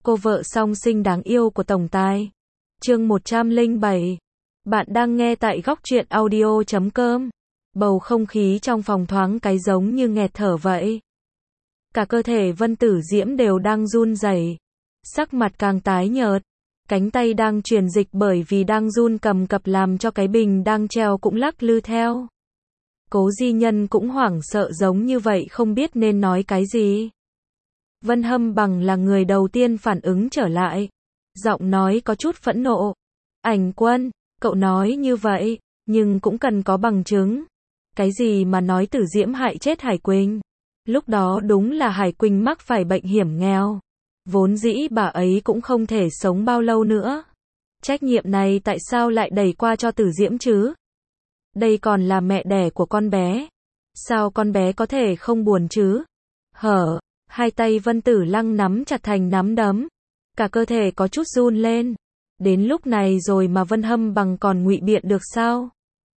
Cô vợ song sinh đáng yêu của tổng tài. Chương 107. Bạn đang nghe tại góc truyện audio.com. Bầu không khí trong phòng thoáng cái giống như nghẹt thở vậy. Cả cơ thể Vân Tử Diễm đều đang run rẩy, sắc mặt càng tái nhợt, cánh tay đang truyền dịch bởi vì đang run cầm cập làm cho cái bình đang treo cũng lắc lư theo. Cố Di Nhân cũng hoảng sợ giống như vậy không biết nên nói cái gì. Vân Hâm Bằng là người đầu tiên phản ứng trở lại, giọng nói có chút phẫn nộ. Ảnh Quân, cậu nói như vậy, nhưng cũng cần có bằng chứng. Cái gì mà nói Tử Diễm hại chết Hải Quỳnh? Lúc đó đúng là Hải Quỳnh mắc phải bệnh hiểm nghèo. Vốn dĩ bà ấy cũng không thể sống bao lâu nữa. Trách nhiệm này tại sao lại đẩy qua cho Tử Diễm chứ? Đây còn là mẹ đẻ của con bé. Sao con bé có thể không buồn chứ? Hai tay Vân Tử Lăng nắm chặt thành nắm đấm. Cả cơ thể có chút run lên. Đến lúc này rồi mà Vân Hâm Bằng còn ngụy biện được sao?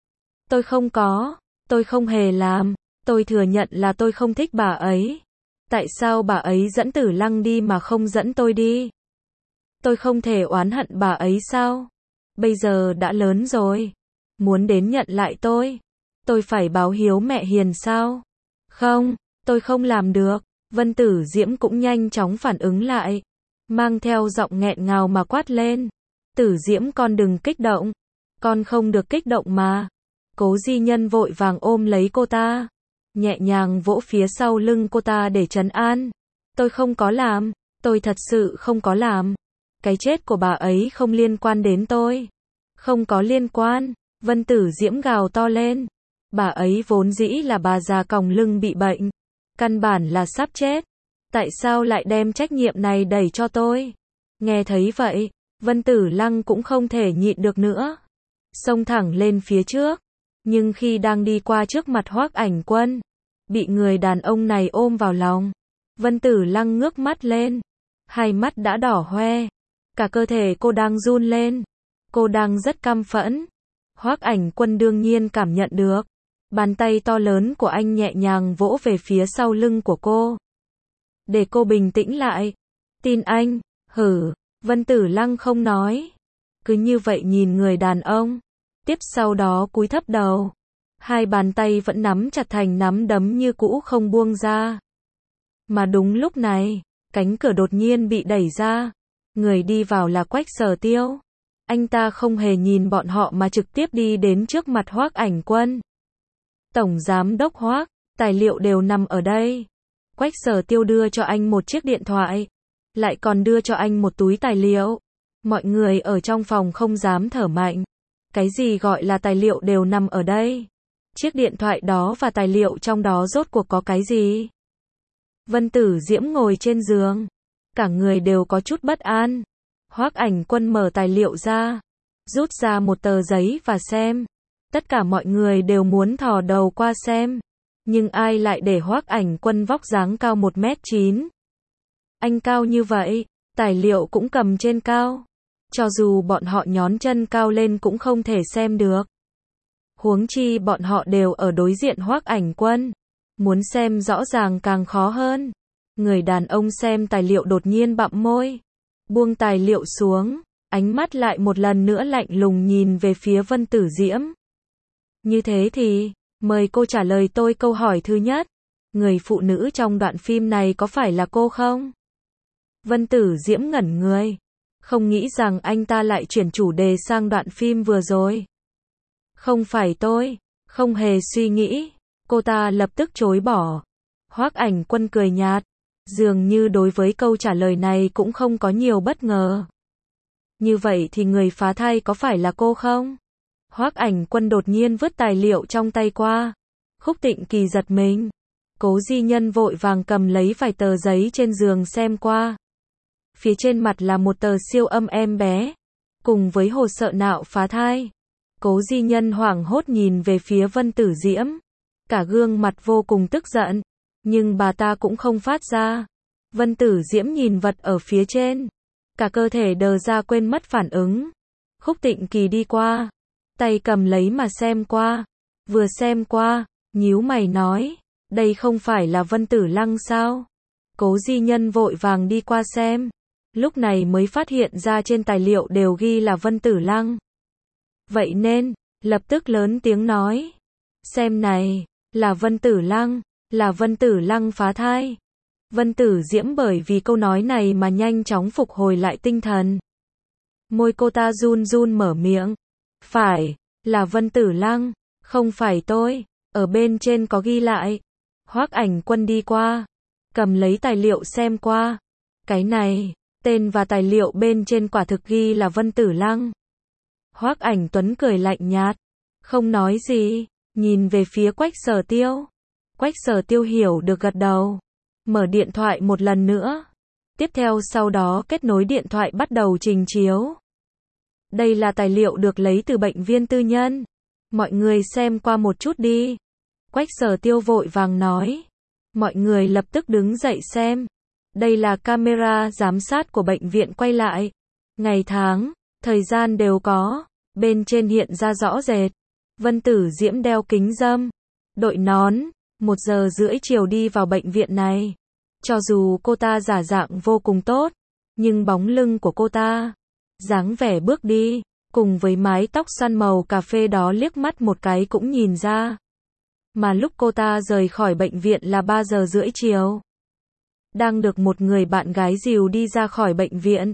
Tôi không hề làm. Tôi thừa nhận là tôi không thích bà ấy. Tại sao bà ấy dẫn Tử Lăng đi mà không dẫn tôi đi? Tôi không thể oán hận bà ấy sao? Bây giờ đã lớn rồi. Muốn đến nhận lại tôi phải báo hiếu mẹ hiền sao? Không, tôi không làm được. Vân Tử Diễm cũng nhanh chóng phản ứng lại, mang theo giọng nghẹn ngào mà quát lên. Tử Diễm con đừng kích động. Con không được kích động mà. Cố Di Nhân vội vàng ôm lấy cô ta, nhẹ nhàng vỗ phía sau lưng cô ta để trấn an. Tôi không có làm, tôi thật sự không có làm. Cái chết của bà ấy không liên quan đến tôi. Không có liên quan. Vân Tử Diễm gào to lên. Bà ấy vốn dĩ là bà già còng lưng bị bệnh. Căn bản là sắp chết. Tại sao lại đem trách nhiệm này đẩy cho tôi? Nghe thấy vậy, Vân Tử Lăng cũng không thể nhịn được nữa. Xông thẳng lên phía trước. Nhưng khi đang đi qua trước mặt Hoắc Ảnh Quân, bị người đàn ông này ôm vào lòng. Vân Tử Lăng ngước mắt lên. Hai mắt đã đỏ hoe. Cả cơ thể cô đang run lên. Cô đang rất căm phẫn. Hoắc Ảnh Quân đương nhiên cảm nhận được. Bàn tay to lớn của anh nhẹ nhàng vỗ về phía sau lưng của cô. Để cô bình tĩnh lại. Tin anh. Vân Tử Lăng không nói. Cứ như vậy nhìn người đàn ông. Tiếp sau đó cúi thấp đầu. Hai bàn tay vẫn nắm chặt thành nắm đấm như cũ không buông ra. Mà đúng lúc này, cánh cửa đột nhiên bị đẩy ra. Người đi vào là Quách Sở Tiêu. Anh ta không hề nhìn bọn họ mà trực tiếp đi đến trước mặt Hoắc Ảnh Quân. Tổng giám đốc Hoắc, tài liệu đều nằm ở đây. Quách Sở Tiêu đưa cho anh một chiếc điện thoại, lại còn đưa cho anh một túi tài liệu. Mọi người ở trong phòng không dám thở mạnh. Cái gì gọi là tài liệu đều nằm ở đây? Chiếc điện thoại đó và tài liệu trong đó rốt cuộc có cái gì? Vân Tử Diễm ngồi trên giường, cả người đều có chút bất an. Hoắc Ảnh Quân mở tài liệu ra, rút ra một tờ giấy và xem. Tất cả mọi người đều muốn thò đầu qua xem, nhưng ai lại để Hoắc Ảnh Quân vóc dáng cao 1m9. Anh cao như vậy, tài liệu cũng cầm trên cao. Cho dù bọn họ nhón chân cao lên cũng không thể xem được. Huống chi bọn họ đều ở đối diện Hoắc Ảnh Quân. Muốn xem rõ ràng càng khó hơn. Người đàn ông xem tài liệu đột nhiên bặm môi. Buông tài liệu xuống, ánh mắt lại một lần nữa lạnh lùng nhìn về phía Vân Tử Diễm. Như thế thì, mời cô trả lời tôi câu hỏi thứ nhất. Người phụ nữ trong đoạn phim này có phải là cô không? Vân Tử Diễm ngẩn người. Không nghĩ rằng anh ta lại chuyển chủ đề sang đoạn phim vừa rồi. Không phải tôi, không hề suy nghĩ. Cô ta lập tức chối bỏ. Hoắc Ảnh Quân cười nhạt. Dường như đối với câu trả lời này cũng không có nhiều bất ngờ. Như vậy thì người phá thai có phải là cô không? Hoắc Ảnh Quân đột nhiên vứt tài liệu trong tay qua. Khúc Tịnh Kỳ giật mình. Cố Di Nhân vội vàng cầm lấy vài tờ giấy trên giường xem qua. Phía trên mặt là một tờ siêu âm em bé, cùng với hồ sơ nạo phá thai. Cố Di Nhân hoảng hốt nhìn về phía Vân Tử Diễm. Cả gương mặt vô cùng tức giận. Nhưng bà ta cũng không phát ra. Vân Tử Diễm nhìn vật ở phía trên. Cả cơ thể đờ ra quên mất phản ứng. Khúc Tịnh Kỳ đi qua. Tay cầm lấy mà xem qua. Vừa xem qua, nhíu mày nói. Đây không phải là Vân Tử Lăng sao? Cố Di Nhân vội vàng đi qua xem. lúc này mới phát hiện ra trên tài liệu đều ghi là Vân Tử Lăng. Vậy nên, lập tức lớn tiếng nói. Xem này, là Vân Tử Lăng, là Vân Tử Lăng phá thai. Vân Tử Diễm bởi vì câu nói này mà nhanh chóng phục hồi lại tinh thần. Môi cô ta run run mở miệng. Phải, là Vân Tử Lăng, không phải tôi, ở bên trên có ghi lại. Hoắc Ảnh Quân đi qua, cầm lấy tài liệu xem qua. Cái này, tên và tài liệu bên trên quả thực ghi là Vân Tử Lăng. Hoắc Ảnh Tuấn cười lạnh nhạt, không nói gì, nhìn về phía Quách Sở Tiêu. Quách Sở Tiêu hiểu được gật đầu, mở điện thoại một lần nữa. Tiếp theo sau đó kết nối điện thoại bắt đầu trình chiếu. Đây là tài liệu được lấy từ bệnh viện tư nhân. Mọi người xem qua một chút đi. Quách Sở Tiêu vội vàng nói. Mọi người lập tức đứng dậy xem. Đây là camera giám sát của bệnh viện quay lại. Ngày tháng, thời gian đều có. Bên trên hiện ra rõ rệt. Vân Tử Diễm đeo kính râm, đội nón, 1:30 chiều đi vào bệnh viện này. Cho dù cô ta giả dạng vô cùng tốt, nhưng bóng lưng của cô ta, dáng vẻ bước đi, cùng với mái tóc xoăn màu cà phê đó liếc mắt một cái cũng nhìn ra. Mà lúc cô ta rời khỏi bệnh viện là 3:30 chiều. Đang được một người bạn gái dìu đi ra khỏi bệnh viện.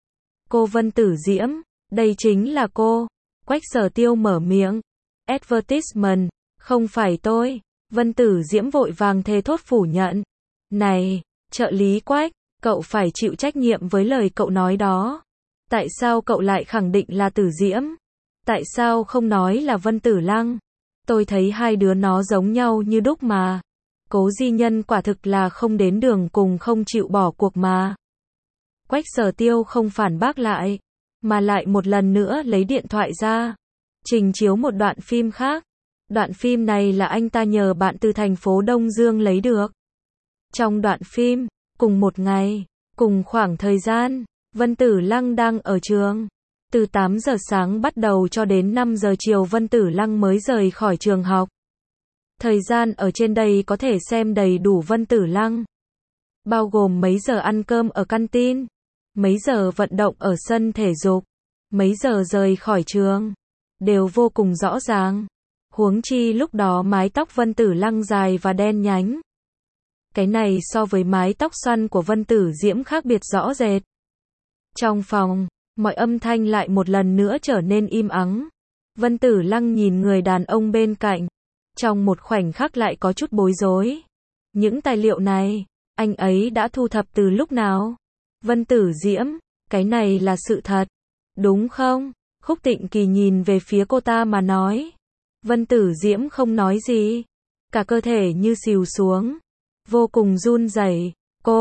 Cô Vân Tử Diễm, đây chính là cô. Quách Sở Tiêu mở miệng. Advertisement, không phải tôi. Vân Tử Diễm vội vàng thề thốt phủ nhận. Này, trợ lý Quách, cậu phải chịu trách nhiệm với lời cậu nói đó. Tại sao cậu lại khẳng định là Tử Diễm? Tại sao không nói là Vân Tử Lăng? Tôi thấy hai đứa nó giống nhau như đúc mà. Cố Di Nhân quả thực là không đến đường cùng, không chịu bỏ cuộc mà. Quách Sở Tiêu không phản bác lại, mà lại một lần nữa lấy điện thoại ra, trình chiếu một đoạn phim khác. Đoạn phim này là anh ta nhờ bạn từ thành phố Đông Dương lấy được. Trong đoạn phim, cùng một ngày, cùng khoảng thời gian, Vân Tử Lăng đang ở trường. Từ 8 giờ sáng bắt đầu cho đến 5 giờ chiều Vân Tử Lăng mới rời khỏi trường học. Thời gian ở trên đây có thể xem đầy đủ Vân Tử Lăng. Bao gồm mấy giờ ăn cơm ở canteen, mấy giờ vận động ở sân thể dục, mấy giờ rời khỏi trường, đều vô cùng rõ ràng. Huống chi lúc đó mái tóc Vân Tử Lăng dài và đen nhánh. Cái này so với mái tóc xoăn của Vân Tử Diễm khác biệt rõ rệt. Trong phòng, mọi âm thanh lại một lần nữa trở nên im ắng. Vân Tử Lăng nhìn người đàn ông bên cạnh. Trong một khoảnh khắc lại có chút bối rối. Những tài liệu này, anh ấy đã thu thập từ lúc nào? Vân Tử Diễm, cái này là sự thật, đúng không? Khúc Tịnh Kỳ nhìn về phía cô ta mà nói. Vân Tử Diễm không nói gì, cả cơ thể như xìu xuống, vô cùng run rẩy.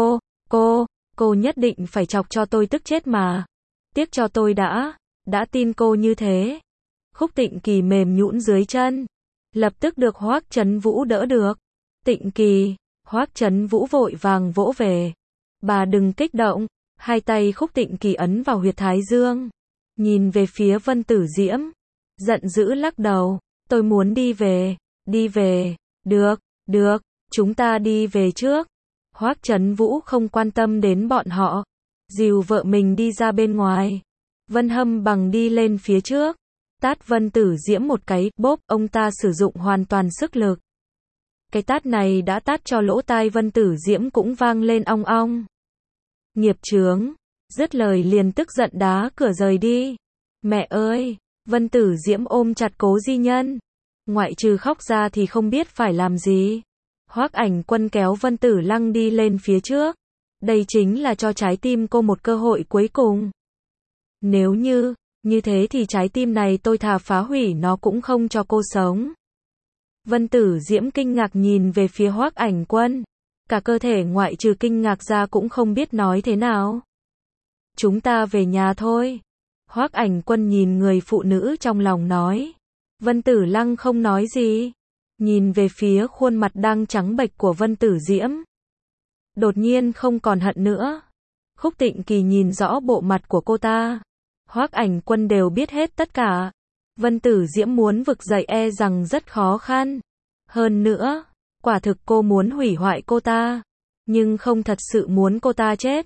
Cô nhất định phải chọc cho tôi tức chết mà. Tiếc cho tôi đã tin cô như thế. Khúc Tịnh Kỳ mềm nhũn dưới chân, lập tức được Hoắc Chấn Vũ đỡ được. Tịnh Kỳ, Hoắc Chấn Vũ vội vàng vỗ về. Bà đừng kích động, hai tay Khúc Tịnh Kỳ ấn vào huyệt thái dương, nhìn về phía Vân Tử Diễm, giận dữ lắc đầu. Tôi muốn đi về, được, chúng ta đi về trước. Hoắc Chấn Vũ không quan tâm đến bọn họ, dìu vợ mình đi ra bên ngoài. Vân Hâm Bằng đi lên phía trước, tát Vân Tử Diễm một cái, bốp, ông ta sử dụng hoàn toàn sức lực. Cái tát này đã tát cho lỗ tai Vân Tử Diễm cũng vang lên ong ong. Nghiệp chướng, dứt lời liền tức giận đá cửa rời đi. Mẹ ơi! Vân Tử Diễm ôm chặt Cố Di Nhân, ngoại trừ khóc ra thì không biết phải làm gì. Hoắc Ảnh Quân kéo Vân Tử Lăng đi lên phía trước. Đây chính là cho trái tim cô một cơ hội cuối cùng. Nếu như thế thì trái tim này tôi thà phá hủy nó cũng không cho cô sống. Vân Tử Diễm kinh ngạc nhìn về phía Hoắc Ảnh Quân, cả cơ thể ngoại trừ kinh ngạc ra cũng không biết nói thế nào. Chúng ta về nhà thôi. Hoắc Ảnh Quân nhìn người phụ nữ trong lòng nói. Vân Tử Lăng không nói gì, nhìn về phía khuôn mặt đang trắng bệch của Vân Tử Diễm. Đột nhiên không còn hận nữa. Khúc Tịnh Kỳ nhìn rõ bộ mặt của cô ta. Hoắc Ảnh Quân đều biết hết tất cả. Vân Tử Diễm muốn vực dậy e rằng rất khó khăn. Hơn nữa, quả thực cô muốn hủy hoại cô ta, nhưng không thật sự muốn cô ta chết.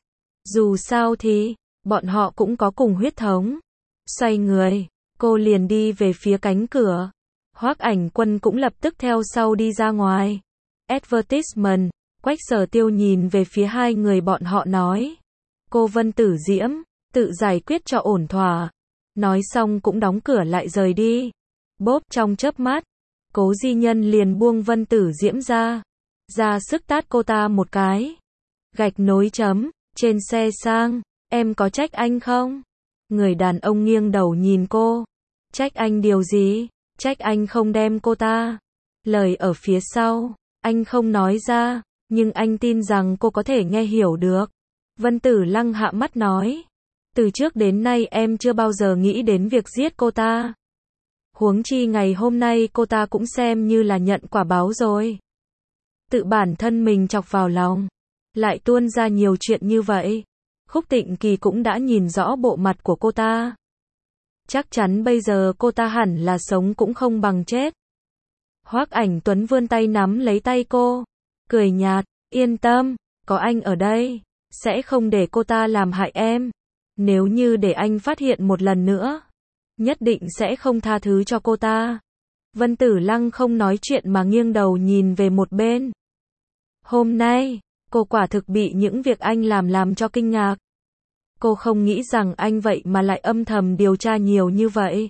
Dù sao thì, bọn họ cũng có cùng huyết thống. Xoay người, cô liền đi về phía cánh cửa. Hoắc Ảnh Quân cũng lập tức theo sau đi ra ngoài. Advertisement, Quách Sở Tiêu nhìn về phía hai người bọn họ nói. Cô Vân Tử Diễm, tự giải quyết cho ổn thỏa. Nói xong cũng đóng cửa lại rời đi. Bốp trong chớp mắt, Cố Di Nhân liền buông Vân Tử Diễm ra sức tát cô ta một cái. Gạch nối chấm, trên xe sang, em có trách anh không? Người đàn ông nghiêng đầu nhìn cô. Trách anh điều gì? Trách anh không đem cô ta. Lời ở phía sau, anh không nói ra, nhưng anh tin rằng cô có thể nghe hiểu được. Vân Tử Lăng hạ mắt nói. Từ trước đến nay em chưa bao giờ nghĩ đến việc giết cô ta. Huống chi ngày hôm nay cô ta cũng xem như là nhận quả báo rồi. Tự bản thân mình chọc vào lòng, lại tuôn ra nhiều chuyện như vậy. Khúc Tịnh Kỳ cũng đã nhìn rõ bộ mặt của cô ta. Chắc chắn bây giờ cô ta hẳn là sống cũng không bằng chết. Hoắc Ảnh Tuấn vươn tay nắm lấy tay cô, cười nhạt, yên tâm, có anh ở đây, sẽ không để cô ta làm hại em. Nếu như để anh phát hiện một lần nữa, nhất định sẽ không tha thứ cho cô ta. Vân Tử Lăng không nói chuyện mà nghiêng đầu nhìn về một bên. Hôm nay, cô quả thực bị những việc anh làm cho kinh ngạc. Cô không nghĩ rằng anh vậy mà lại âm thầm điều tra nhiều như vậy.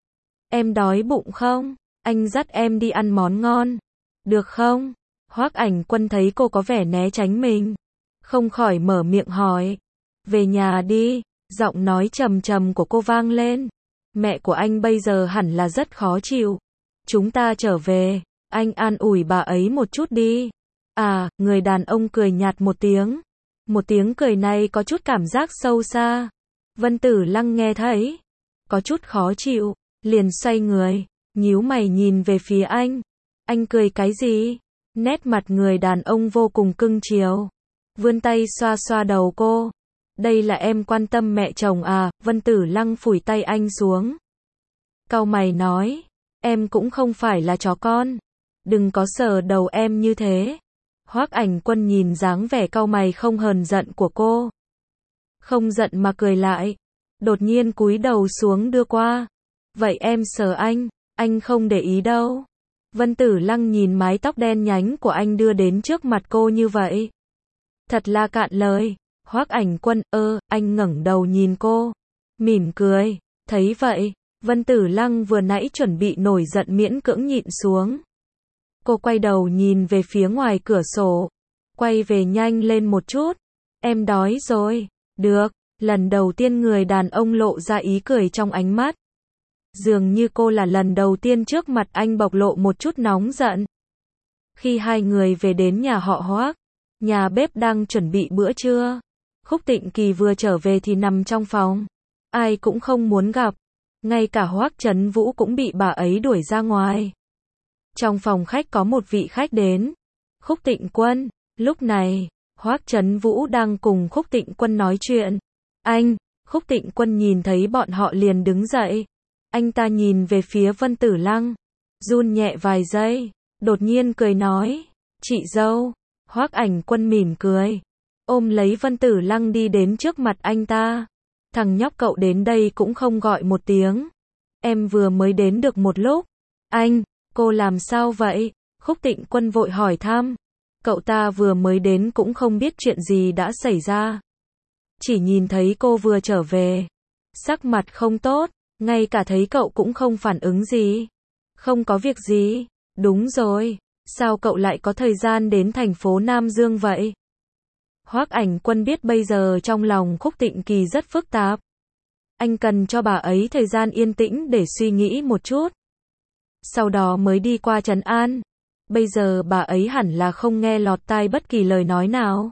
Em đói bụng không? Anh dắt em đi ăn món ngon. Được không? Hoắc Ảnh Quân thấy cô có vẻ né tránh mình, không khỏi mở miệng hỏi. Về nhà đi, giọng nói trầm trầm của cô vang lên. Mẹ của anh bây giờ hẳn là rất khó chịu. Chúng ta trở về, anh an ủi bà ấy một chút đi. À, người đàn ông cười nhạt một tiếng. Một tiếng cười này có chút cảm giác sâu xa. Vân Tử Lăng nghe thấy, có chút khó chịu, liền xoay người, nhíu mày nhìn về phía anh. Anh cười cái gì? Nét mặt người đàn ông vô cùng cưng chiều, vươn tay xoa xoa đầu cô. Đây là em quan tâm mẹ chồng à? Vân Tử Lăng phủi tay anh xuống. Cau mày nói, em cũng không phải là chó con. Đừng có sờ đầu em như thế. Hoắc Ảnh Quân nhìn dáng vẻ cau mày không hờn giận của cô. Không giận mà cười lại. Đột nhiên cúi đầu xuống đưa qua. Vậy em sờ anh không để ý đâu. Vân Tử Lăng nhìn mái tóc đen nhánh của anh đưa đến trước mặt cô như vậy. Thật là cạn lời. Hoắc Ảnh Quân, anh ngẩng đầu nhìn cô, mỉm cười. Thấy vậy, Vân Tử Lăng vừa nãy chuẩn bị nổi giận miễn cưỡng nhịn xuống. Cô quay đầu nhìn về phía ngoài cửa sổ. Quay về nhanh lên một chút. Em đói rồi. Được. Lần đầu tiên người đàn ông lộ ra ý cười trong ánh mắt. Dường như cô là lần đầu tiên trước mặt anh bộc lộ một chút nóng giận. Khi hai người về đến nhà họ Hoắc, nhà bếp đang chuẩn bị bữa trưa. Khúc Tịnh Kỳ vừa trở về thì nằm trong phòng. Ai cũng không muốn gặp. Ngay cả Hoắc Trấn Vũ cũng bị bà ấy đuổi ra ngoài. Trong phòng khách có một vị khách đến. Khúc Tịnh Quân. Lúc này, Hoắc Trấn Vũ đang cùng Khúc Tịnh Quân nói chuyện. Anh, Khúc Tịnh Quân nhìn thấy bọn họ liền đứng dậy. Anh ta nhìn về phía Vân Tử Lăng, run nhẹ vài giây, đột nhiên cười nói, chị dâu. Hoắc Ảnh Quân mỉm cười, ôm lấy Vân Tử Lăng đi đến trước mặt anh ta. Thằng nhóc cậu đến đây cũng không gọi một tiếng. Em vừa mới đến được một lúc. Anh, cô làm sao vậy? Khúc Tịnh Quân vội hỏi thăm. Cậu ta vừa mới đến cũng không biết chuyện gì đã xảy ra. Chỉ nhìn thấy cô vừa trở về, sắc mặt không tốt, ngay cả thấy cậu cũng không phản ứng gì. Không có việc gì. Đúng rồi, sao cậu lại có thời gian đến thành phố Nam Dương vậy? Hoắc Ảnh Quân biết bây giờ trong lòng Khúc Tịnh Kỳ rất phức tạp. Anh cần cho bà ấy thời gian yên tĩnh để suy nghĩ một chút. Sau đó mới đi qua trấn an. Bây giờ bà ấy hẳn là không nghe lọt tai bất kỳ lời nói nào.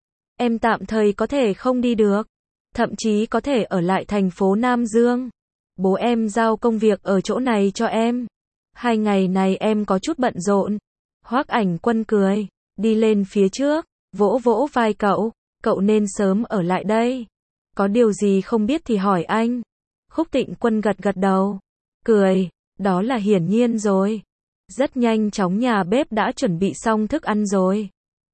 Em tạm thời có thể không đi được. Thậm chí có thể ở lại thành phố Nam Dương. Bố em giao công việc ở chỗ này cho em. 2 ngày này em có chút bận rộn. Hoắc Ảnh Quân cười, đi lên phía trước, vỗ vỗ vai cậu. Cậu nên sớm ở lại đây. Có điều gì không biết thì hỏi anh. Khúc Tịnh Quân gật gật đầu, cười, đó là hiển nhiên rồi. Rất nhanh chóng nhà bếp đã chuẩn bị xong thức ăn rồi.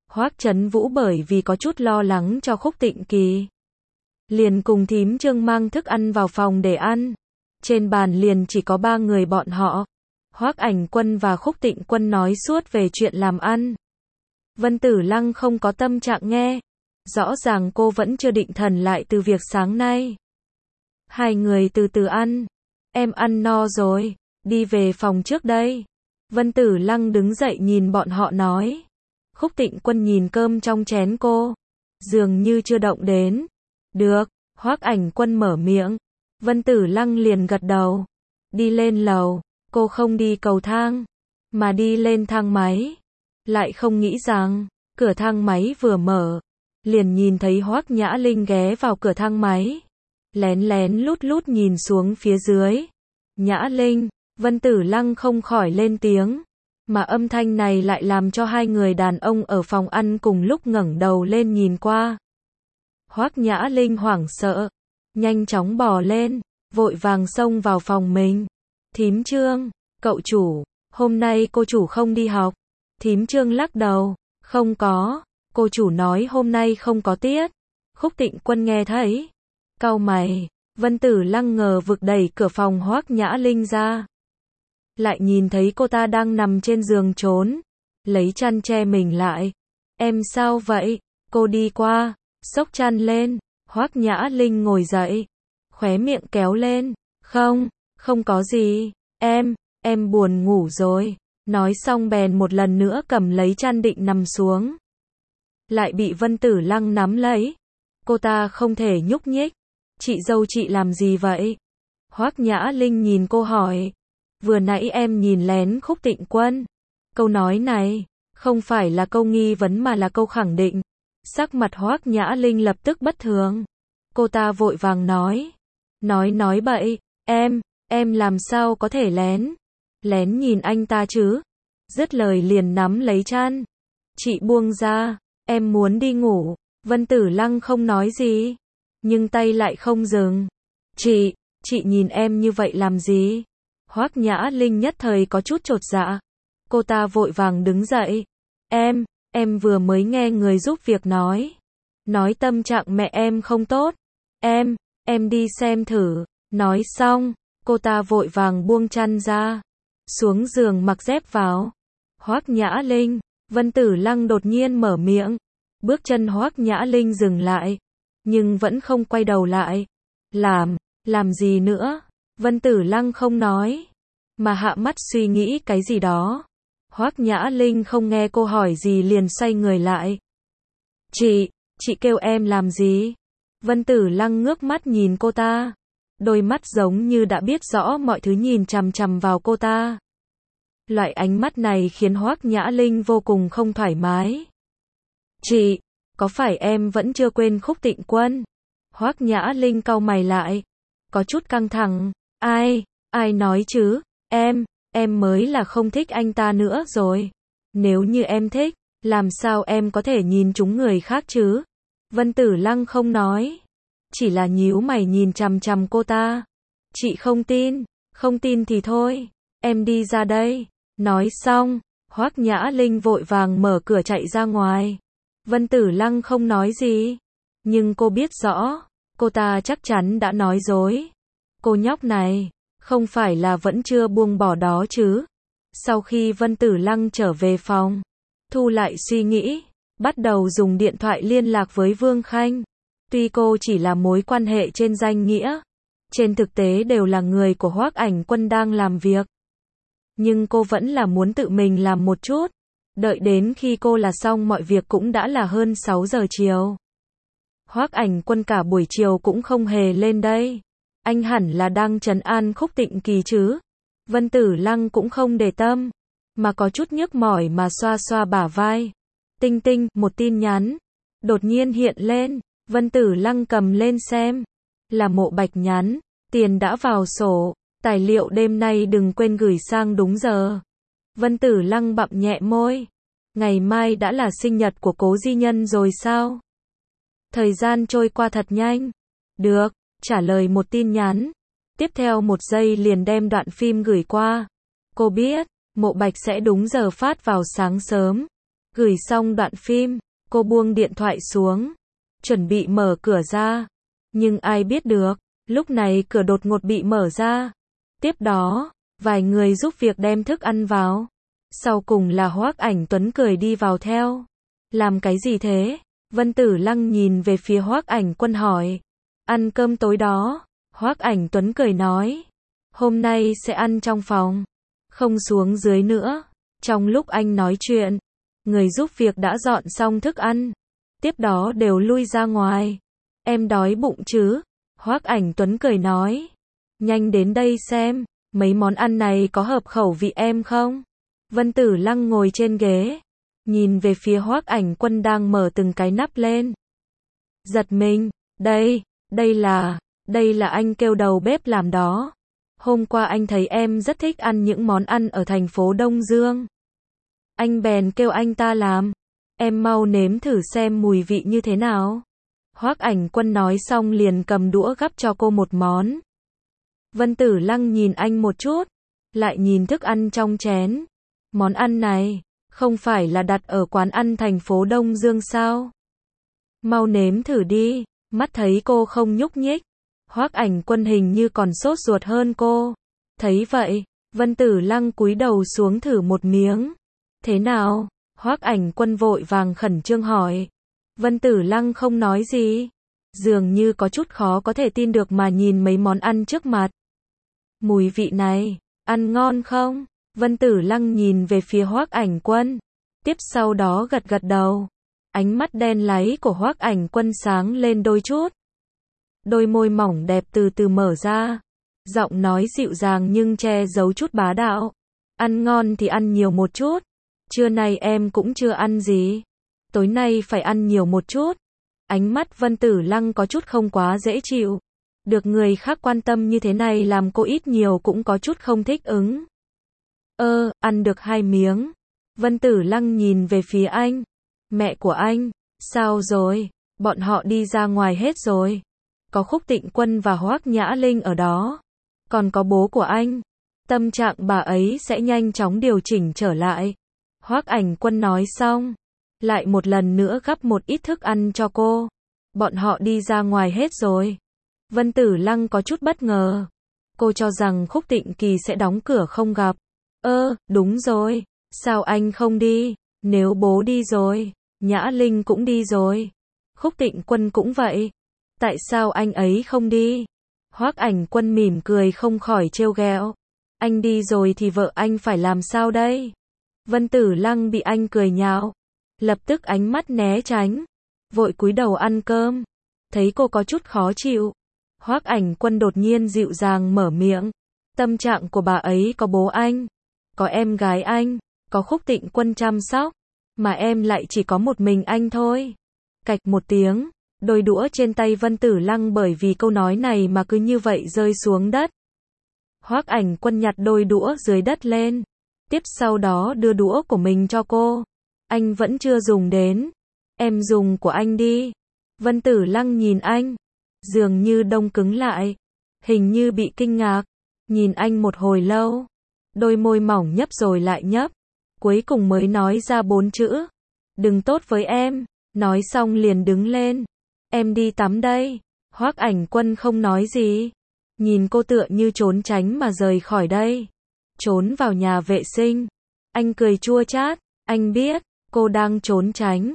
Hoắc Chấn Vũ bởi vì có chút lo lắng cho Khúc Tịnh Kỳ, liền cùng thím Trương mang thức ăn vào phòng để ăn. Trên bàn liền chỉ có 3 người bọn họ. Hoắc Ảnh Quân và Khúc Tịnh Quân nói suốt về chuyện làm ăn. Vân Tử Lăng không có tâm trạng nghe. Rõ ràng cô vẫn chưa định thần lại từ việc sáng nay. Hai người từ từ ăn. Em ăn no rồi, đi về phòng trước đây. Vân Tử Lăng đứng dậy nhìn bọn họ nói. Khúc Tịnh Quân nhìn cơm trong chén cô, dường như chưa động đến. Được, Hoắc Ảnh Quân mở miệng. Vân Tử Lăng liền gật đầu. Đi lên lầu, cô không đi cầu thang, mà đi lên thang máy. Lại không nghĩ rằng, cửa thang máy vừa mở, liền nhìn thấy Hoắc Nhã Linh ghé vào cửa thang máy. Lén lén lút lút nhìn xuống phía dưới. Nhã Linh, Vân Tử Lăng không khỏi lên tiếng. Mà âm thanh này lại làm cho hai người đàn ông ở phòng ăn cùng lúc ngẩng đầu lên nhìn qua. Hoắc Nhã Linh hoảng sợ, nhanh chóng bò lên, vội vàng xông vào phòng mình. Thím Trương, cậu chủ, hôm nay cô chủ không đi học. Thím Trương lắc đầu, không có, cô chủ nói hôm nay không có tiết. Khúc Tịnh Quân nghe thấy, cau mày. Vân Tử Lăng ngờ vực đẩy cửa phòng Hoắc Nhã Linh ra. Lại nhìn thấy cô ta đang nằm trên giường trốn, lấy chăn che mình lại. Em sao vậy? Cô đi qua, xốc chăn lên. Hoắc Nhã Linh ngồi dậy, khóe miệng kéo lên. Không có gì, em buồn ngủ rồi. Nói xong bèn một lần nữa cầm lấy chăn định nằm xuống. Lại bị Vân Tử Lăng nắm lấy. Cô ta không thể nhúc nhích. Chị dâu chị làm gì vậy? Hoắc Nhã Linh nhìn cô hỏi. Vừa nãy em nhìn lén Khúc Tịnh Quân. Câu nói này, không phải là câu nghi vấn mà là câu khẳng định. Sắc mặt Hoắc Nhã Linh lập tức bất thường. Cô ta vội vàng nói. Nói bậy, em làm sao có thể lén nhìn anh ta chứ? Dứt lời liền nắm lấy chăn. Chị buông ra, em muốn đi ngủ. Vân Tử Lăng không nói gì, nhưng tay lại không dừng. Chị nhìn em như vậy làm gì? Hoắc Nhã Linh nhất thời có chút chột dạ. Cô ta vội vàng đứng dậy. Em vừa mới nghe người giúp việc nói tâm trạng mẹ em không tốt. Em đi xem thử. Nói xong, cô ta vội vàng buông chăn ra, xuống giường mặc dép vào. Hoắc Nhã Linh, Vân Tử Lăng đột nhiên mở miệng. Bước chân Hoắc Nhã Linh dừng lại, nhưng vẫn không quay đầu lại. Làm gì nữa? Vân Tử Lăng không nói, mà hạ mắt suy nghĩ cái gì đó. Hoắc Nhã Linh không nghe cô hỏi gì liền xoay người lại. Chị kêu em làm gì? Vân Tử Lăng ngước mắt nhìn cô ta. Đôi mắt giống như đã biết rõ mọi thứ nhìn chằm chằm vào cô ta. Loại ánh mắt này khiến Hoắc Nhã Linh vô cùng không thoải mái. Chị, có phải em vẫn chưa quên Khúc Tịnh Quân? Hoắc Nhã Linh cau mày lại, có chút căng thẳng. Ai nói chứ? Em mới là không thích anh ta nữa rồi. Nếu như em thích, làm sao em có thể nhìn trúng người khác chứ? Vân Tử Lăng không nói, chỉ là nhíu mày nhìn chằm chằm cô ta. Chị không tin thì thôi, em đi ra đây. Nói xong, Hoắc Nhã Linh vội vàng mở cửa chạy ra ngoài. Vân Tử Lăng không nói gì, nhưng cô biết rõ, cô ta chắc chắn đã nói dối. Cô nhóc này, không phải là vẫn chưa buông bỏ đó chứ? Sau khi Vân Tử Lăng trở về phòng, thu lại suy nghĩ, bắt đầu dùng điện thoại liên lạc với Vương Khanh. Tuy cô chỉ là mối quan hệ trên danh nghĩa, trên thực tế đều là người của Hoắc Ảnh Quân đang làm việc. Nhưng cô vẫn là muốn tự mình làm một chút. Đợi đến khi cô là xong mọi việc cũng đã là hơn 6 giờ chiều. Hoắc Ảnh Quân cả buổi chiều cũng không hề lên đây. Anh hẳn là đang trấn an Khúc Tịnh Kỳ chứ. Vân Tử Lăng cũng không để tâm, mà có chút nhức mỏi mà xoa xoa bả vai. Tinh, một tin nhắn đột nhiên hiện lên. Vân Tử Lăng cầm lên xem. Là Mộ Bạch nhắn. Tiền đã vào sổ. Tài liệu đêm nay đừng quên gửi sang đúng giờ. Vân Tử Lăng bặm nhẹ môi. Ngày mai đã là sinh nhật của Cố Di Nhân rồi sao? Thời gian trôi qua thật nhanh. Được, trả lời một tin nhắn. Tiếp theo một giây liền đem đoạn phim gửi qua. Cô biết, Mộ Bạch sẽ đúng giờ phát vào sáng sớm. Gửi xong đoạn phim, cô buông điện thoại xuống, chuẩn bị mở cửa ra. Nhưng ai biết được, lúc này cửa đột ngột bị mở ra. Tiếp đó, vài người giúp việc đem thức ăn vào. Sau cùng là Hoắc Ảnh Tuấn cười đi vào theo. Làm cái gì thế? Vân Tử Lăng nhìn về phía Hoắc Ảnh Quân hỏi. Ăn cơm tối đó. Hoắc Ảnh Tuấn cười nói. Hôm nay sẽ ăn trong phòng, không xuống dưới nữa. Trong lúc anh nói chuyện, người giúp việc đã dọn xong thức ăn. Tiếp đó đều lui ra ngoài. Em đói bụng chứ? Hoắc Ảnh Tuấn cười nói. Nhanh đến đây xem, mấy món ăn này có hợp khẩu vị em không? Vân Tử Lăng ngồi trên ghế, nhìn về phía Hoắc Ảnh Quân đang mở từng cái nắp lên. Giật mình, đây là anh kêu đầu bếp làm đó. Hôm qua anh thấy em rất thích ăn những món ăn ở thành phố Đông Dương. Anh bèn kêu anh ta làm. Em mau nếm thử xem mùi vị như thế nào. Hoắc Ảnh Quân nói xong liền cầm đũa gắp cho cô một món. Vân Tử Lăng nhìn anh một chút, lại nhìn thức ăn trong chén. Món ăn này, không phải là đặt ở quán ăn thành phố Đông Dương sao? Mau nếm thử đi. Mắt thấy cô không nhúc nhích, Hoắc Ảnh Quân hình như còn sốt ruột hơn cô. Thấy vậy, Vân Tử Lăng cúi đầu xuống thử một miếng. Thế nào? Hoắc Ảnh Quân vội vàng khẩn trương hỏi. Vân Tử Lăng không nói gì, dường như có chút khó có thể tin được mà nhìn mấy món ăn trước mặt. Mùi vị này, ăn ngon không? Vân Tử Lăng nhìn về phía Hoắc Ảnh Quân, tiếp sau đó gật gật đầu. Ánh mắt đen láy của Hoắc Ảnh Quân sáng lên đôi chút. Đôi môi mỏng đẹp từ từ mở ra, giọng nói dịu dàng nhưng che giấu chút bá đạo. Ăn ngon thì ăn nhiều một chút. Trưa nay em cũng chưa ăn gì. Tối nay phải ăn nhiều một chút. Ánh mắt Vân Tử Lăng có chút không quá dễ chịu. Được người khác quan tâm như thế này làm cô ít nhiều cũng có chút không thích ứng. Ăn được 2 miếng. Vân Tử Lăng nhìn về phía anh. Mẹ của anh, sao rồi? Bọn họ đi ra ngoài hết rồi. Có Khúc Tịnh Quân và Hoắc Nhã Linh ở đó. Còn có bố của anh. Tâm trạng bà ấy sẽ nhanh chóng điều chỉnh trở lại. Hoắc Ảnh Quân nói xong, lại một lần nữa gắp một ít thức ăn cho cô. Bọn họ đi ra ngoài hết rồi. Vân Tử Lăng có chút bất ngờ. Cô cho rằng Khúc Tịnh Kỳ sẽ đóng cửa không gặp. Đúng rồi. Sao anh không đi? Nếu bố đi rồi, Nhã Linh cũng đi rồi. Khúc Tịnh Quân cũng vậy. Tại sao anh ấy không đi? Hoắc Ảnh Quân mỉm cười không khỏi trêu ghẹo. Anh đi rồi thì vợ anh phải làm sao đây? Vân Tử Lăng bị anh cười nhạo, lập tức ánh mắt né tránh, vội cúi đầu ăn cơm. Thấy cô có chút khó chịu, Hoắc Ảnh Quân đột nhiên dịu dàng mở miệng. Tâm trạng của bà ấy có bố anh, có em gái anh, có Khúc Tịnh Quân chăm sóc, mà em lại chỉ có một mình anh thôi. Cạch một tiếng, đôi đũa trên tay Vân Tử Lăng bởi vì câu nói này mà cứ như vậy rơi xuống đất. Hoắc Ảnh Quân nhặt đôi đũa dưới đất lên, tiếp sau đó đưa đũa của mình cho cô. Anh vẫn chưa dùng đến. Em dùng của anh đi. Vân Tử Lăng nhìn anh, dường như đông cứng lại, hình như bị kinh ngạc, nhìn anh một hồi lâu. Đôi môi mỏng nhấp rồi lại nhấp, cuối cùng mới nói ra 4 chữ. Đừng tốt với em. Nói xong liền đứng lên. Em đi tắm đây. Hoắc Ảnh Quân không nói gì, nhìn cô tựa như trốn tránh mà rời khỏi đây. Trốn vào nhà vệ sinh. Anh cười chua chát. Anh biết, cô đang trốn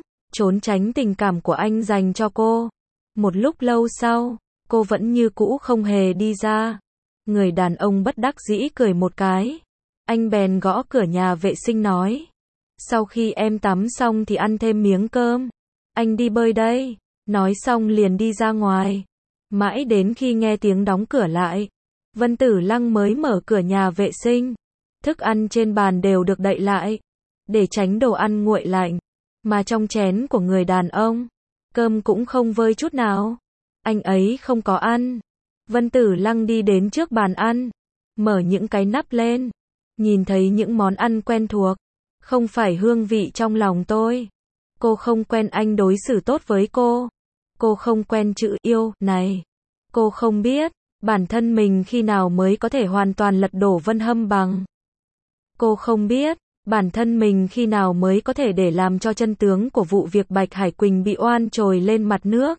tránh tình cảm của anh dành cho cô. Một lúc lâu sau, cô vẫn như cũ không hề đi ra. Người đàn ông bất đắc dĩ cười một cái. Anh bèn gõ cửa nhà vệ sinh nói. Sau khi em tắm xong thì ăn thêm miếng cơm. Anh đi bơi đây. Nói xong liền đi ra ngoài. Mãi đến khi nghe tiếng đóng cửa lại, Vân Tử Lăng mới mở cửa nhà vệ sinh. Thức ăn trên bàn đều được đậy lại, để tránh đồ ăn nguội lạnh. Mà trong chén của người đàn ông, cơm cũng không vơi chút nào. Anh ấy không có ăn. Vân Tử Lăng đi đến trước bàn ăn, mở những cái nắp lên, nhìn thấy những món ăn quen thuộc. Không phải hương vị trong lòng tôi. Cô không quen anh đối xử tốt với cô. Cô không quen chữ yêu này. Cô không biết bản thân mình khi nào mới có thể hoàn toàn lật đổ Vân Hâm Bằng. Cô không biết Bản thân mình khi nào mới có thể để làm cho chân tướng của vụ việc Bạch Hải Quỳnh bị oan trồi lên mặt nước.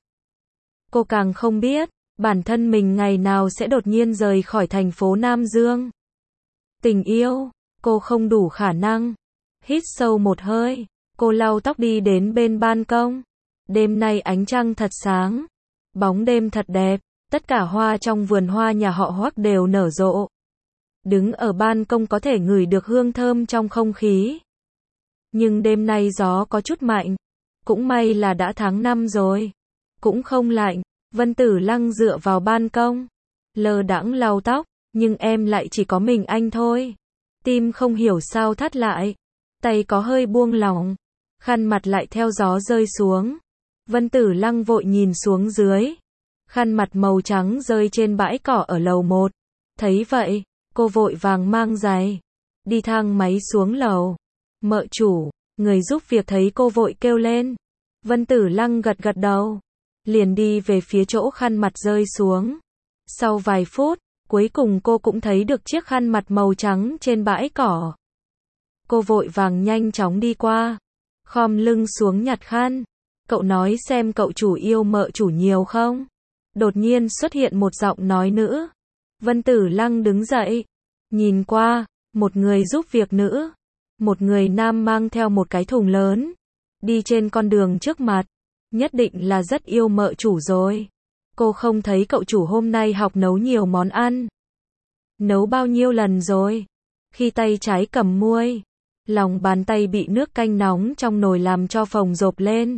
Cô càng không biết, bản thân mình ngày nào sẽ đột nhiên rời khỏi thành phố Nam Dương. Tình yêu, cô không đủ khả năng. Hít sâu một hơi, cô lau tóc đi đến bên ban công. Đêm nay ánh trăng thật sáng, bóng đêm thật đẹp, tất cả hoa trong vườn hoa nhà họ Hoắc đều nở rộ. Đứng ở ban công có thể ngửi được hương thơm trong không khí. Nhưng đêm nay gió có chút mạnh, cũng may là đã tháng 5 rồi, cũng không lạnh. Vân Tử Lăng dựa vào ban công, lơ đãng lau tóc, nhưng em lại chỉ có mình anh thôi. Tim không hiểu sao thắt lại, tay có hơi buông lỏng, khăn mặt lại theo gió rơi xuống. Vân Tử Lăng vội nhìn xuống dưới, khăn mặt màu trắng rơi trên bãi cỏ ở lầu 1. Thấy vậy, cô vội vàng mang giày, đi thang máy xuống lầu. Mợ chủ, người giúp việc thấy cô vội kêu lên. Vân Tử Lăng gật gật đầu, liền đi về phía chỗ khăn mặt rơi xuống. Sau vài phút, cuối cùng cô cũng thấy được chiếc khăn mặt màu trắng trên bãi cỏ. Cô vội vàng nhanh chóng đi qua, khom lưng xuống nhặt khăn. Cậu nói xem cậu chủ yêu mợ chủ nhiều không? Đột nhiên xuất hiện một giọng nói nữ. Vân Tử Lăng đứng dậy, nhìn qua, một người giúp việc nữ, một người nam mang theo một cái thùng lớn, đi trên con đường trước mặt. Nhất định là rất yêu mợ chủ rồi. Cô không thấy cậu chủ hôm nay học nấu nhiều món ăn. Nấu bao nhiêu lần rồi? Khi tay trái cầm muôi, lòng bàn tay bị nước canh nóng trong nồi làm cho phồng rộp lên.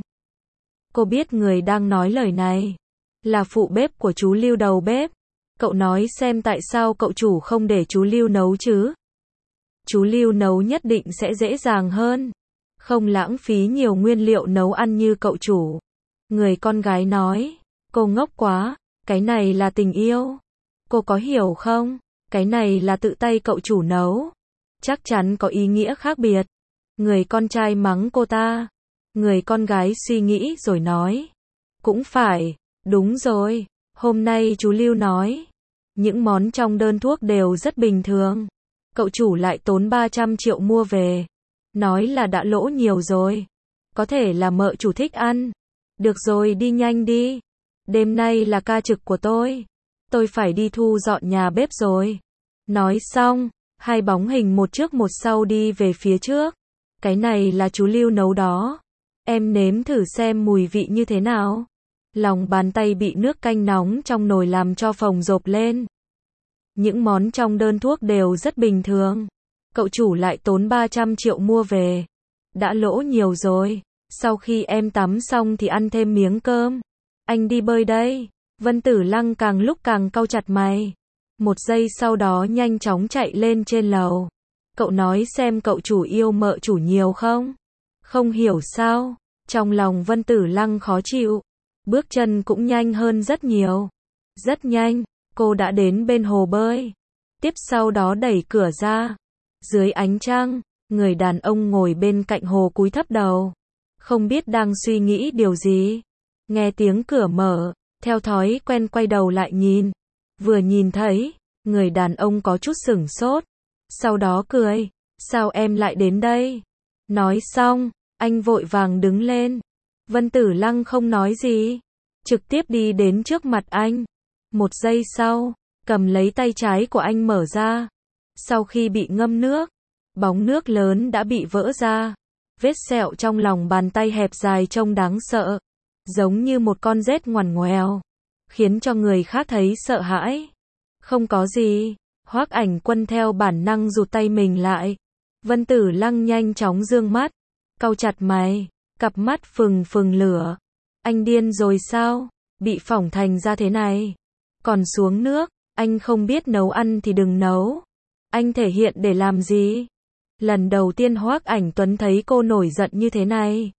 Cô biết người đang nói lời này là phụ bếp của chú Lưu đầu bếp. Cậu nói xem tại sao cậu chủ không để chú Lưu nấu chứ? Chú Lưu nấu nhất định sẽ dễ dàng hơn, không lãng phí nhiều nguyên liệu nấu ăn như cậu chủ. Người con gái nói, cô ngốc quá, cái này là tình yêu. Cô có hiểu không? Cái này là tự tay cậu chủ nấu, chắc chắn có ý nghĩa khác biệt. Người con trai mắng cô ta. Người con gái suy nghĩ rồi nói, cũng phải, đúng rồi, hôm nay chú Lưu nói, những món trong đơn thuốc đều rất bình thường. Cậu chủ lại tốn 300 triệu mua về, nói là đã lỗ nhiều rồi. Có thể là mợ chủ thích ăn. Được rồi, đi nhanh đi. Đêm nay là ca trực của tôi phải đi thu dọn nhà bếp rồi. Nói xong, hai bóng hình một trước một sau đi về phía trước. Cái này là chú Lưu nấu đó. Em nếm thử xem mùi vị như thế nào. Lòng bàn tay bị nước canh nóng trong nồi làm cho phồng rộp lên. Những món trong đơn thuốc đều rất bình thường. Cậu chủ lại tốn 300 triệu mua về. Đã lỗ nhiều rồi. Sau khi em tắm xong thì ăn thêm miếng cơm. Anh đi bơi đây. Vân Tử Lăng càng lúc càng cau chặt mày. Một giây sau đó nhanh chóng chạy lên trên lầu. Cậu nói xem cậu chủ yêu mợ chủ nhiều không? Không hiểu sao? Trong lòng Vân Tử Lăng khó chịu. Bước chân cũng nhanh hơn rất nhiều. Rất nhanh, cô đã đến bên hồ bơi. Tiếp sau đó đẩy cửa ra. Dưới ánh trăng, người đàn ông ngồi bên cạnh hồ cúi thấp đầu. Không biết đang suy nghĩ điều gì. Nghe tiếng cửa mở, theo thói quen quay đầu lại nhìn. Vừa nhìn thấy, người đàn ông có chút sửng sốt. Sau đó cười, sao em lại đến đây? Nói xong, anh vội vàng đứng lên. Vân Tử Lăng không nói gì, trực tiếp đi đến trước mặt anh. Một giây sau, cầm lấy tay trái của anh mở ra. Sau khi bị ngâm nước, bóng nước lớn đã bị vỡ ra. Vết sẹo trong lòng bàn tay hẹp dài trông đáng sợ, giống như một con rết ngoằn ngoèo, khiến cho người khác thấy sợ hãi. Không có gì. Hoắc Ảnh Quân theo bản năng rụt tay mình lại. Vân Tử Lăng nhanh chóng dương mắt, cau chặt mày, cặp mắt phừng phừng lửa. Anh điên rồi sao? Bị phỏng thành ra thế này. Còn xuống nước, anh không biết nấu ăn thì đừng nấu. Anh thể hiện để làm gì? Lần đầu tiên Hoắc Ảnh Tuấn thấy cô nổi giận như thế này.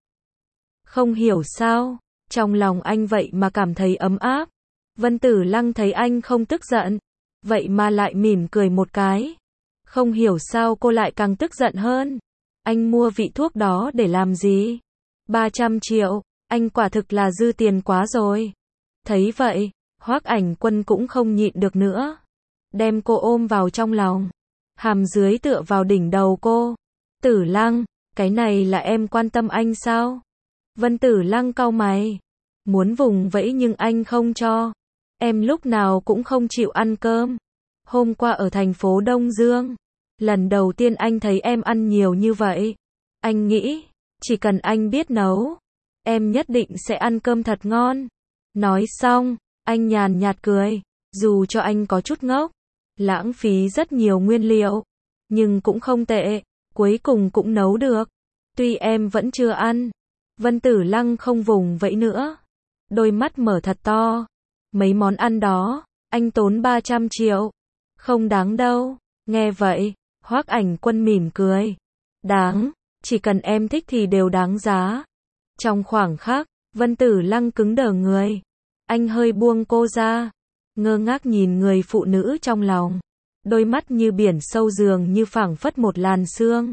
Không hiểu sao, trong lòng anh vậy mà cảm thấy ấm áp. Vân Tử Lăng thấy anh không tức giận, vậy mà lại mỉm cười một cái. Không hiểu sao cô lại càng tức giận hơn. Anh mua vị thuốc đó để làm gì? 300 triệu, anh quả thực là dư tiền quá rồi. Thấy vậy, Hoắc Ảnh Quân cũng không nhịn được nữa. Đem cô ôm vào trong lòng. Hàm dưới tựa vào đỉnh đầu cô. Tử Lăng, cái này là em quan tâm anh sao? Vân Tử Lăng cau mày. Muốn vùng vẫy nhưng anh không cho. Em lúc nào cũng không chịu ăn cơm. Hôm qua ở thành phố Đông Dương, lần đầu tiên anh thấy em ăn nhiều như vậy. Anh nghĩ, chỉ cần anh biết nấu, em nhất định sẽ ăn cơm thật ngon. Nói xong, anh nhàn nhạt cười. Dù cho anh có chút ngốc, lãng phí rất nhiều nguyên liệu, nhưng cũng không tệ, cuối cùng cũng nấu được. Tuy em vẫn chưa ăn. Vân Tử Lăng không vùng vẫy nữa. Đôi mắt mở thật to. Mấy món ăn đó, anh tốn 300 triệu. Không đáng đâu. Nghe vậy, Hoắc Ảnh Quân mỉm cười. Đáng, chỉ cần em thích thì đều đáng giá. Trong khoảng khắc, Vân Tử Lăng cứng đờ người. Anh hơi buông cô ra, ngơ ngác nhìn người phụ nữ trong lòng. Đôi mắt như biển sâu dường như phảng phất một làn sương.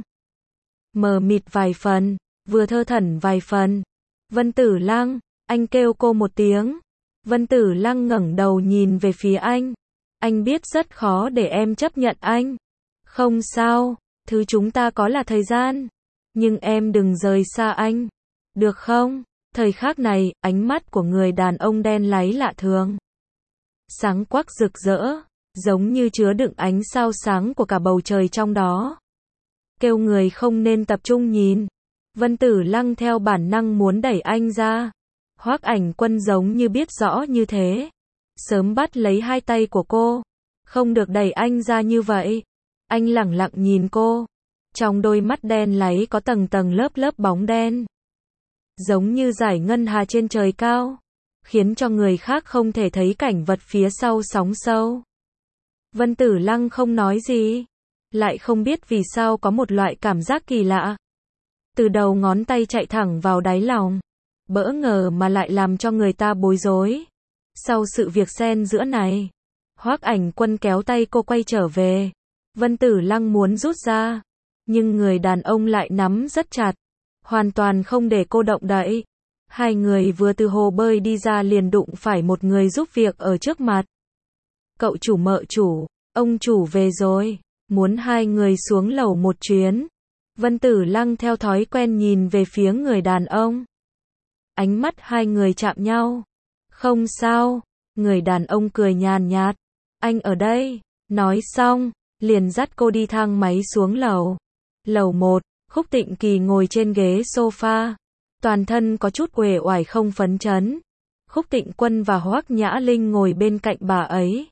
Mờ mịt vài phần, vừa thơ thẩn vài phần. Vân Tử Lăng, anh kêu cô một tiếng. Vân Tử Lăng ngẩng đầu nhìn về phía anh. Anh biết rất khó để em chấp nhận anh. Không sao, thứ chúng ta có là thời gian. Nhưng em đừng rời xa anh. Được không? Thời khắc này, ánh mắt của người đàn ông đen láy lạ thường. Sáng quắc rực rỡ, giống như chứa đựng ánh sao sáng của cả bầu trời trong đó. Kêu người không nên tập trung nhìn. Vân Tử Lăng theo bản năng muốn đẩy anh ra. Hoắc Ảnh Quân giống như biết rõ như thế. Sớm bắt lấy hai tay của cô. Không được đẩy anh ra như vậy. Anh lẳng lặng nhìn cô. Trong đôi mắt đen láy có tầng tầng lớp lớp bóng đen. Giống như dải ngân hà trên trời cao. Khiến cho người khác không thể thấy cảnh vật phía sau sóng sâu. Vân Tử Lăng không nói gì. Lại không biết vì sao có một loại cảm giác kỳ lạ. Từ đầu ngón tay chạy thẳng vào đáy lòng. Bỡ ngỡ mà lại làm cho người ta bối rối. Sau sự việc xen giữa này, Hoắc Ảnh Quân kéo tay cô quay trở về. Vân Tử Lăng muốn rút ra, nhưng người đàn ông lại nắm rất chặt, hoàn toàn không để cô động đậy. Hai người vừa từ hồ bơi đi ra liền đụng phải một người giúp việc ở trước mặt. Cậu chủ mợ chủ, ông chủ về rồi, muốn hai người xuống lầu một chuyến. Vân Tử Lăng theo thói quen nhìn về phía người đàn ông. Ánh mắt hai người chạm nhau. Không sao, người đàn ông cười nhàn nhạt. Anh ở đây, nói xong, liền dắt cô đi thang máy xuống lầu. Lầu 1, Khúc Tịnh Kỳ ngồi trên ghế sofa. Toàn thân có chút uể oải không phấn chấn. Khúc Tịnh Quân và Hoắc Nhã Linh ngồi bên cạnh bà ấy.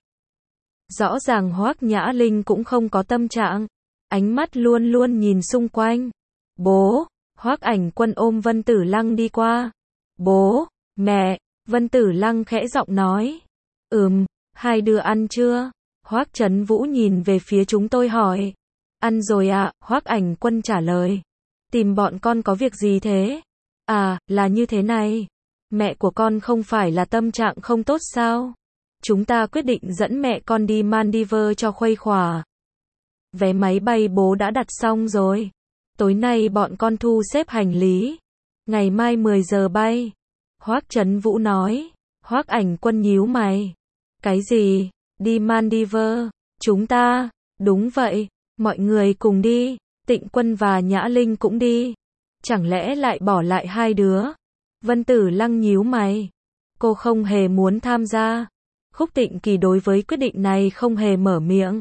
Rõ ràng Hoắc Nhã Linh cũng không có tâm trạng. Ánh mắt luôn luôn nhìn xung quanh. Bố, Hoắc Ảnh Quân ôm Vân Tử Lăng đi qua. Bố, mẹ, Vân Tử Lăng khẽ giọng nói. Hai đứa ăn chưa? Hoắc Trấn Vũ nhìn về phía chúng tôi hỏi. Ăn rồi ạ, Hoắc Ảnh Quân trả lời. Tìm bọn con có việc gì thế? À, là như thế này. Mẹ của con không phải là tâm trạng không tốt sao? Chúng ta quyết định dẫn mẹ con đi Maldives cho khuây khỏa. Vé máy bay bố đã đặt xong rồi. Tối nay bọn con thu xếp hành lý. Ngày mai 10 giờ bay. Hoắc Trấn Vũ nói. Hoắc Ảnh Quân nhíu mày. Cái gì? Đi Maldives? Chúng ta? Đúng vậy. Mọi người cùng đi. Tịnh Quân và Nhã Linh cũng đi. Chẳng lẽ lại bỏ lại hai đứa? Vân Tử Lăng nhíu mày. Cô không hề muốn tham gia. Khúc Tịnh Kỳ đối với quyết định này không hề mở miệng.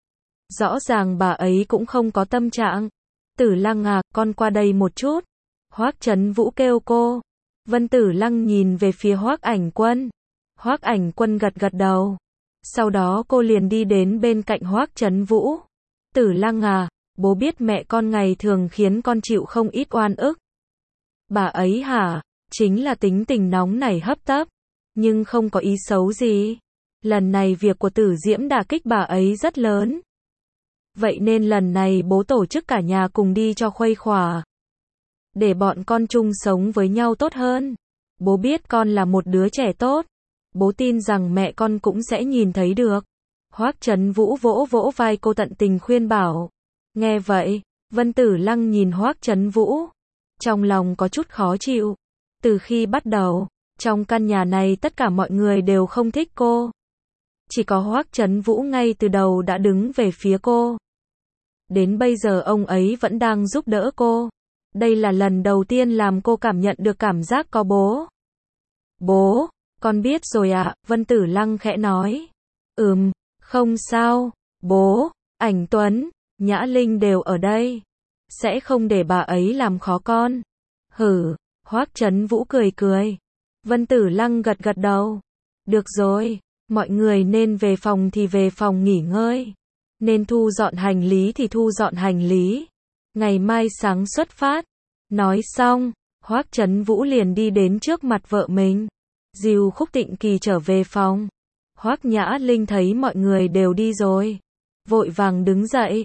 Rõ ràng bà ấy cũng không có tâm trạng. Tử Lăng à, con qua đây một chút. Hoắc Trấn Vũ kêu cô. Vân Tử Lăng nhìn về phía Hoắc Ảnh Quân. Hoắc Ảnh Quân gật gật đầu. Sau đó cô liền đi đến bên cạnh Hoắc Trấn Vũ. Tử Lăng à, bố biết mẹ con ngày thường khiến con chịu không ít oan ức. Bà ấy hả? Chính là tính tình nóng nảy hấp tấp. Nhưng không có ý xấu gì. Lần này việc của Tử Diễm đả kích bà ấy rất lớn. Vậy nên lần này bố tổ chức cả nhà cùng đi cho khuây khỏa. Để bọn con chung sống với nhau tốt hơn. Bố biết con là một đứa trẻ tốt. Bố tin rằng mẹ con cũng sẽ nhìn thấy được. Hoắc Trấn Vũ vỗ vỗ vai cô tận tình khuyên bảo. Nghe vậy, Vân Tử Lăng nhìn Hoắc Trấn Vũ. Trong lòng có chút khó chịu. Từ khi bắt đầu, trong căn nhà này tất cả mọi người đều không thích cô. Chỉ có Hoắc Trấn Vũ ngay từ đầu đã đứng về phía cô. Đến bây giờ ông ấy vẫn đang giúp đỡ cô. Đây là lần đầu tiên làm cô cảm nhận được cảm giác có bố. Bố, con biết rồi ạ, Vân Tử Lăng khẽ nói. Không sao, bố, Ảnh Tuấn, Nhã Linh đều ở đây. Sẽ không để bà ấy làm khó con. Hoắc Trấn Vũ cười cười. Vân Tử Lăng gật gật đầu. Được rồi, mọi người nên về phòng thì về phòng nghỉ ngơi. Nên thu dọn hành lý thì thu dọn hành lý. Ngày mai sáng xuất phát. Nói xong, Hoắc Trấn Vũ liền đi đến trước mặt vợ mình. Dìu Khúc Tịnh Kỳ trở về phòng. Hoắc Nhã Linh thấy mọi người đều đi rồi. Vội vàng đứng dậy.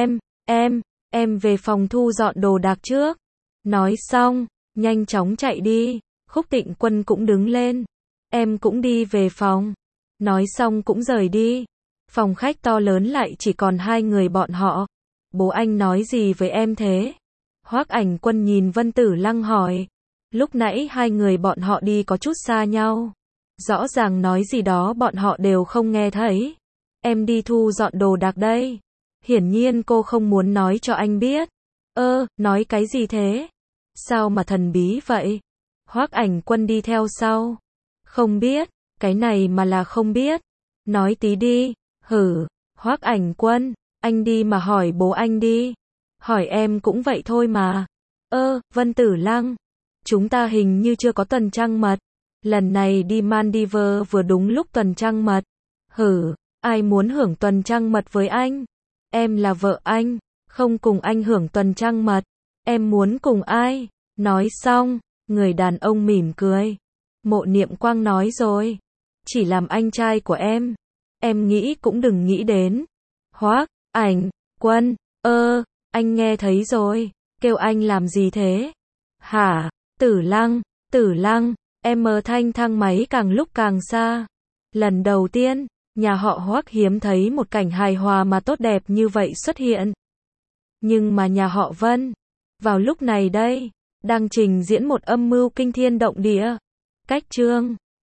Em về phòng thu dọn đồ đạc trước. Nói xong, nhanh chóng chạy đi. Khúc Tịnh Quân cũng đứng lên. Em cũng đi về phòng. Nói xong cũng rời đi. Phòng khách to lớn lại chỉ còn hai người bọn họ. Bố anh nói gì với em thế? Hoắc Ảnh Quân nhìn Vân Tử Lăng hỏi. Lúc nãy hai người bọn họ đi có chút xa nhau. Rõ ràng nói gì đó bọn họ đều không nghe thấy. Em đi thu dọn đồ đạc đây. Hiển nhiên cô không muốn nói cho anh biết. Nói cái gì thế? Sao mà thần bí vậy? Hoắc Ảnh Quân đi theo sau. Không biết, cái này mà là không biết. Nói tí đi. Hoắc Ảnh Quân, anh đi mà hỏi bố anh đi. Hỏi em cũng vậy thôi mà. Vân Tử Lăng, chúng ta hình như chưa có tuần trăng mật. Lần này đi Maldives vừa đúng lúc tuần trăng mật. Ai muốn hưởng tuần trăng mật với anh? Em là vợ anh, không cùng anh hưởng tuần trăng mật. Em muốn cùng ai? Nói xong, người đàn ông mỉm cười. Mộ Niệm Quang nói rồi. Chỉ làm anh trai của em. Em nghĩ cũng đừng nghĩ đến. Hoắc Ảnh Quân, anh nghe thấy rồi. Kêu anh làm gì thế? Hả? Tử Lăng, em thanh thang máy càng lúc càng xa. Lần đầu tiên, nhà họ Hoắc hiếm thấy một cảnh hài hòa mà tốt đẹp như vậy xuất hiện. Nhưng mà nhà họ Vân, vào lúc này đây, đang trình diễn một âm mưu kinh thiên động địa. Cách chương